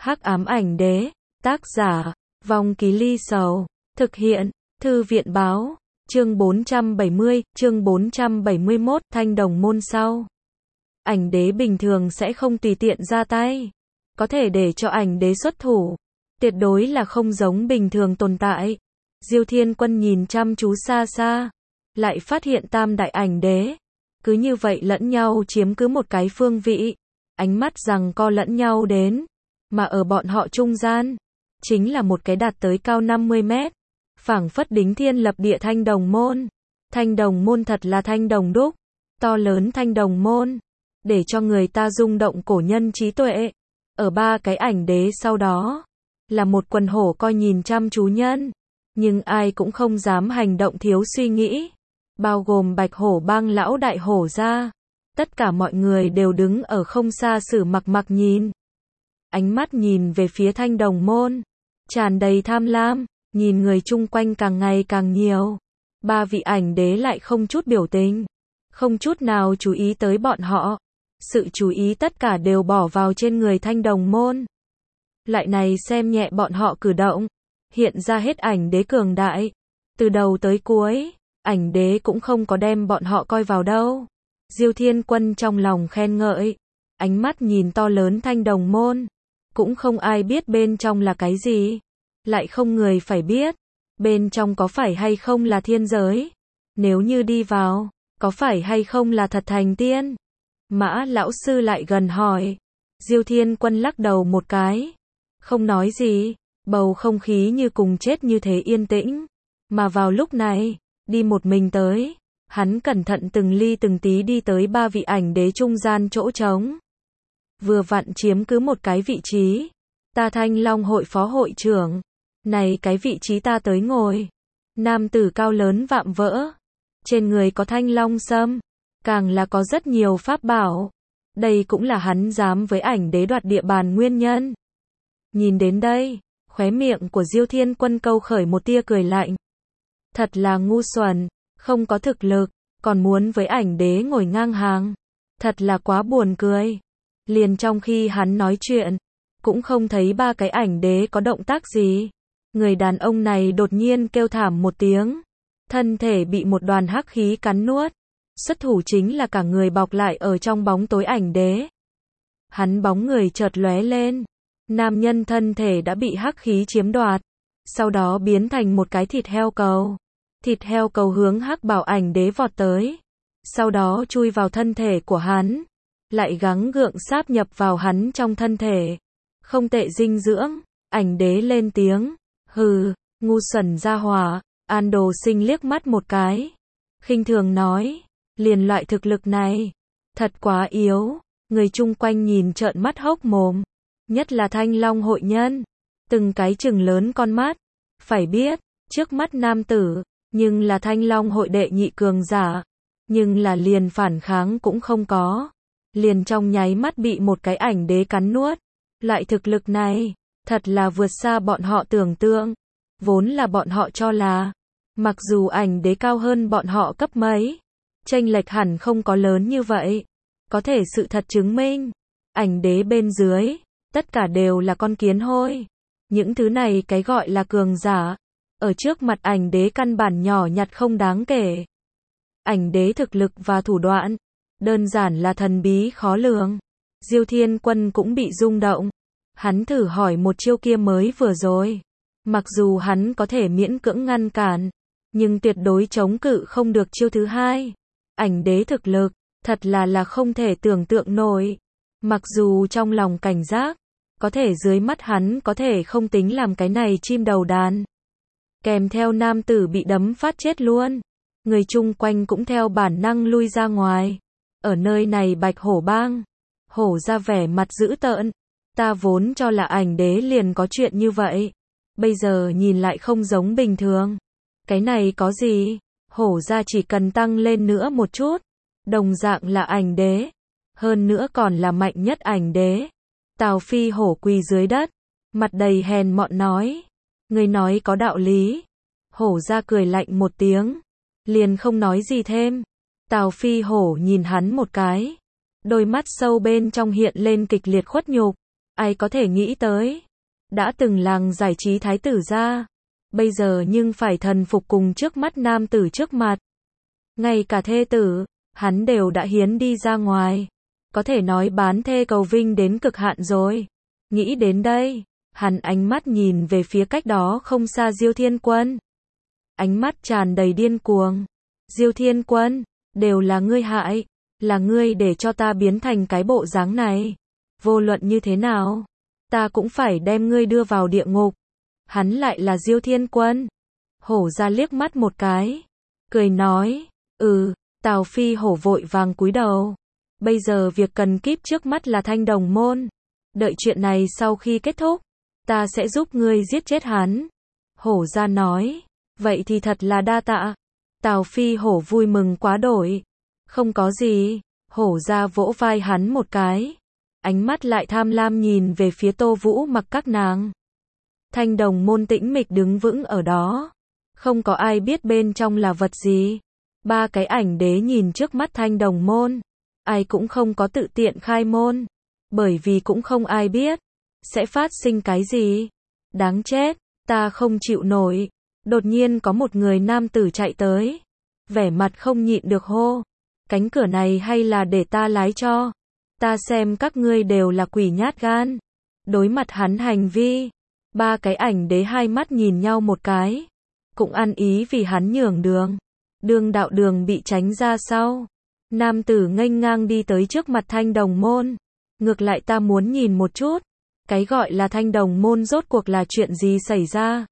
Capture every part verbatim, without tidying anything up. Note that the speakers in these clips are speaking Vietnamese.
Hắc ám ảnh đế, tác giả, Vong Ký Ly Sầu, thực hiện, Thư viện báo, chương bốn trăm bảy mươi, chương bốn trăm bảy mươi mốt, thanh đồng môn sau. Ảnh đế bình thường sẽ không tùy tiện ra tay, có thể để cho ảnh đế xuất thủ, tuyệt đối là không giống bình thường tồn tại. Diêu Thiên Quân nhìn chăm chú xa xa, lại phát hiện tam đại ảnh đế, cứ như vậy lẫn nhau chiếm cứ một cái phương vị, ánh mắt giằng co lẫn nhau đến, mà ở bọn họ trung gian, chính là một cái đạt tới cao năm mươi mét, phảng phất đính thiên lập địa thanh đồng môn. Thanh đồng môn thật là thanh đồng đúc, to lớn thanh đồng môn, để cho người ta rung động cổ nhân trí tuệ. Ở ba cái ảnh đế sau đó, là một quần hổ coi nhìn chăm chú nhân, nhưng ai cũng không dám hành động thiếu suy nghĩ, bao gồm Bạch Hổ Bang lão đại hổ ra. Tất cả mọi người đều đứng ở không xa sử mặc mặc nhìn. Ánh mắt nhìn về phía thanh đồng môn, tràn đầy tham lam, nhìn người chung quanh càng ngày càng nhiều. Ba vị ảnh đế lại không chút biểu tình, không chút nào chú ý tới bọn họ. Sự chú ý tất cả đều bỏ vào trên người thanh đồng môn. Lại này xem nhẹ bọn họ cử động, hiện ra hết ảnh đế cường đại. Từ đầu tới cuối, ảnh đế cũng không có đem bọn họ coi vào đâu. Diêu Thiên Quân trong lòng khen ngợi, ánh mắt nhìn to lớn thanh đồng môn, cũng không ai biết bên trong là cái gì, lại không người phải biết, bên trong có phải hay không là thiên giới, nếu như đi vào, có phải hay không là thật thành tiên. Mã lão sư lại gần hỏi, Diêu Thiên Quân lắc đầu một cái, không nói gì, bầu không khí như cùng chết như thế yên tĩnh, mà vào lúc này, đi một mình tới. Hắn cẩn thận từng ly từng tí đi tới ba vị ảnh đế trung gian chỗ trống. Vừa vặn chiếm cứ một cái vị trí. Ta Thanh Long hội phó hội trưởng. Này cái vị trí ta tới ngồi. Nam tử cao lớn vạm vỡ. Trên người có thanh long sâm. Càng là có rất nhiều pháp bảo. Đây cũng là hắn dám với ảnh đế đoạt địa bàn nguyên nhân. Nhìn đến đây, khóe miệng của Diêu Thiên Quân câu khởi một tia cười lạnh. Thật là ngu xuẩn. Không có thực lực, còn muốn với ảnh đế ngồi ngang hàng. Thật là quá buồn cười. Liền trong khi hắn nói chuyện, cũng không thấy ba cái ảnh đế có động tác gì. Người đàn ông này đột nhiên kêu thảm một tiếng. Thân thể bị một đoàn hắc khí cắn nuốt. Xuất thủ chính là cả người bọc lại ở trong bóng tối ảnh đế. Hắn bóng người chợt lóe lên. Nam nhân thân thể đã bị hắc khí chiếm đoạt. Sau đó biến thành một cái thịt heo cầu. Thịt heo cầu hướng hắc bảo ảnh đế vọt tới. Sau đó chui vào thân thể của hắn. Lại gắng gượng sáp nhập vào hắn trong thân thể. Không tệ dinh dưỡng. Ảnh đế lên tiếng. Hừ, ngu xuẩn ra hỏa. An Đồ Sinh liếc mắt một cái. Khinh thường nói. Liền loại thực lực này. Thật quá yếu. Người chung quanh nhìn trợn mắt hốc mồm. Nhất là Thanh Long hội nhân. Từng cái chừng lớn con mắt. Phải biết, trước mắt nam tử. Nhưng là Thanh Long hội đệ nhị cường giả, nhưng là liền phản kháng cũng không có, liền trong nháy mắt bị một cái ảnh đế cắn nuốt. Loại thực lực này, thật là vượt xa bọn họ tưởng tượng. Vốn là bọn họ cho là, mặc dù ảnh đế cao hơn bọn họ cấp mấy, chênh lệch hẳn không có lớn như vậy. Có thể sự thật chứng minh, ảnh đế bên dưới, tất cả đều là con kiến hôi. Những thứ này cái gọi là cường giả, ở trước mặt ảnh đế căn bản nhỏ nhặt không đáng kể. Ảnh đế thực lực và thủ đoạn, đơn giản là thần bí khó lường. Diêu Thiên Quân cũng bị rung động. Hắn thử hỏi một chiêu kia mới vừa rồi. Mặc dù hắn có thể miễn cưỡng ngăn cản, nhưng tuyệt đối chống cự không được chiêu thứ hai. Ảnh đế thực lực, thật là là không thể tưởng tượng nổi. Mặc dù trong lòng cảnh giác, có thể dưới mắt hắn có thể không tính làm cái này chim đầu đàn. Kèm theo nam tử bị đấm phát chết luôn. Người chung quanh cũng theo bản năng lui ra ngoài. Ở nơi này Bạch Hổ Bang. Hổ ra vẻ mặt dữ tợn. Ta vốn cho là ảnh đế liền có chuyện như vậy. Bây giờ nhìn lại không giống bình thường. Cái này có gì? Hổ ra chỉ cần tăng lên nữa một chút. Đồng dạng là ảnh đế. Hơn nữa còn là mạnh nhất ảnh đế. Tào Phi Hổ quỳ dưới đất. Mặt đầy hèn mọn nói. Người nói có đạo lý. Hổ ra cười lạnh một tiếng. Liền không nói gì thêm. Tào Phi Hổ nhìn hắn một cái. Đôi mắt sâu bên trong hiện lên kịch liệt khuất nhục. Ai có thể nghĩ tới, đã từng làng giải trí thái tử gia, bây giờ nhưng phải thần phục cùng trước mắt nam tử trước mặt. Ngay cả thê tử, hắn đều đã hiến đi ra ngoài. Có thể nói bán thê cầu vinh đến cực hạn rồi. Nghĩ đến đây, hắn ánh mắt nhìn về phía cách đó không xa Diêu Thiên Quân. Ánh mắt tràn đầy điên cuồng. Diêu Thiên Quân, đều là ngươi hại, là ngươi để cho ta biến thành cái bộ dáng này. Vô luận như thế nào, ta cũng phải đem ngươi đưa vào địa ngục. Hắn lại là Diêu Thiên Quân. Hổ ra liếc mắt một cái, cười nói, ừ, Tào Phi Hổ vội vàng cúi đầu. Bây giờ việc cần kíp trước mắt là Thanh Đồng Môn. Đợi chuyện này sau khi kết thúc, ta sẽ giúp ngươi giết chết hắn. Hổ ra nói, vậy thì thật là đa tạ. Tào Phi Hổ vui mừng quá đổi. Không có gì, hổ ra vỗ vai hắn một cái. Ánh mắt lại tham lam nhìn về phía Tô Vũ Mặc các nàng. Thanh Đồng Môn tĩnh mịch đứng vững ở đó. Không có ai biết bên trong là vật gì. Ba cái ảnh đế nhìn trước mắt Thanh Đồng Môn. Ai cũng không có tự tiện khai môn. Bởi vì cũng không ai biết sẽ phát sinh cái gì. Đáng chết, ta không chịu nổi. Đột nhiên có một người nam tử chạy tới. Vẻ mặt không nhịn được hô. Cánh cửa này hay là để ta lái cho. Ta xem các ngươi đều là quỷ nhát gan. Đối mặt hắn hành vi, ba cái ảnh đế hai mắt nhìn nhau một cái. Cũng ăn ý vì hắn nhường đường. Đường đạo đường bị tránh ra sau. Nam tử nghênh ngang đi tới trước mặt Thanh Đồng Môn. Ngược lại ta muốn nhìn một chút. Cái gọi là Thanh Đồng Môn rốt cuộc là chuyện gì xảy ra.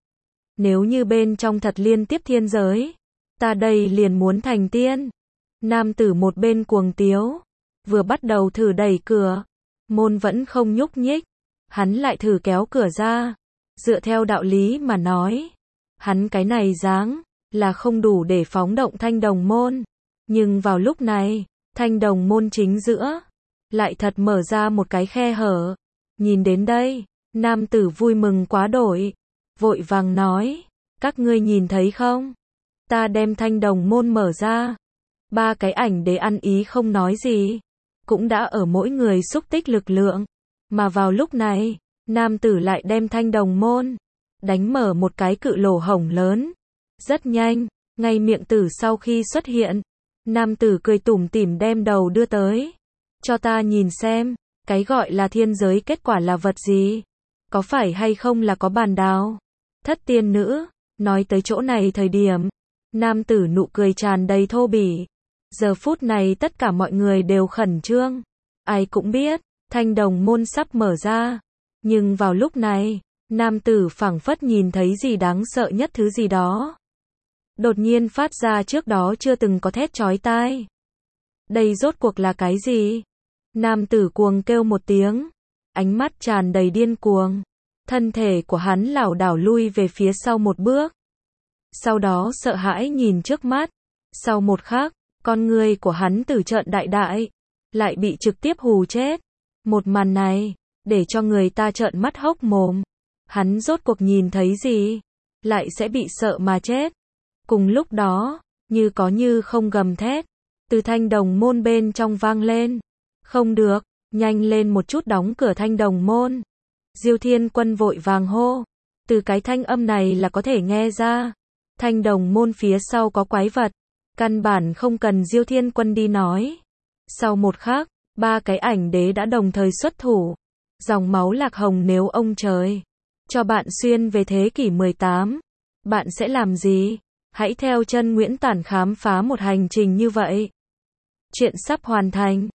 Nếu như bên trong thật liên tiếp thiên giới, ta đây liền muốn thành tiên. Nam tử một bên cuồng tiếu, vừa bắt đầu thử đẩy cửa, môn vẫn không nhúc nhích, hắn lại thử kéo cửa ra. Dựa theo đạo lý mà nói, hắn cái này dáng là không đủ để phóng động Thanh Đồng Môn, nhưng vào lúc này, Thanh Đồng Môn chính giữa lại thật mở ra một cái khe hở. Nhìn đến đây, nam tử vui mừng quá đổi, vội vàng nói, các ngươi nhìn thấy không? Ta đem Thanh Đồng Môn mở ra. Ba cái ảnh đế ăn ý không nói gì, cũng đã ở mỗi người xúc tích lực lượng. Mà vào lúc này, nam tử lại đem Thanh Đồng Môn đánh mở một cái cự lỗ hổng lớn. Rất nhanh, ngay miệng tử sau khi xuất hiện, nam tử cười tủm tỉm đem đầu đưa tới. Cho ta nhìn xem, cái gọi là thiên giới kết quả là vật gì? Có phải hay không là có bàn đào? Thất tiên nữ, nói tới chỗ này thời điểm, nam tử nụ cười tràn đầy thô bỉ. Giờ phút này tất cả mọi người đều khẩn trương. Ai cũng biết, Thanh Đồng Môn sắp mở ra. Nhưng vào lúc này, nam tử phảng phất nhìn thấy gì đáng sợ nhất thứ gì đó. Đột nhiên phát ra trước đó chưa từng có thét chói tai. Đây rốt cuộc là cái gì? Nam tử cuồng kêu một tiếng. Ánh mắt tràn đầy điên cuồng. Thân thể của hắn lảo đảo lui về phía sau một bước. Sau đó sợ hãi nhìn trước mắt. Sau một khắc, con người của hắn từ trợn đại đại, lại bị trực tiếp hù chết. Một màn này, để cho người ta trợn mắt hốc mồm. Hắn rốt cuộc nhìn thấy gì? Lại sẽ bị sợ mà chết. Cùng lúc đó, như có như không gầm thét, từ Thanh Đồng Môn bên trong vang lên. Không được, nhanh lên một chút đóng cửa Thanh Đồng Môn. Diêu Thiên Quân vội vàng hô. Từ cái thanh âm này là có thể nghe ra. Thanh Đồng Môn phía sau có quái vật. Căn bản không cần Diêu Thiên Quân đi nói. Sau một khắc, ba cái ảnh đế đã đồng thời xuất thủ. Dòng máu lạc hồng nếu ông trời cho bạn xuyên về thế kỷ mười tám, bạn sẽ làm gì? Hãy theo chân Nguyễn Tản khám phá một hành trình như vậy. Chuyện sắp hoàn thành.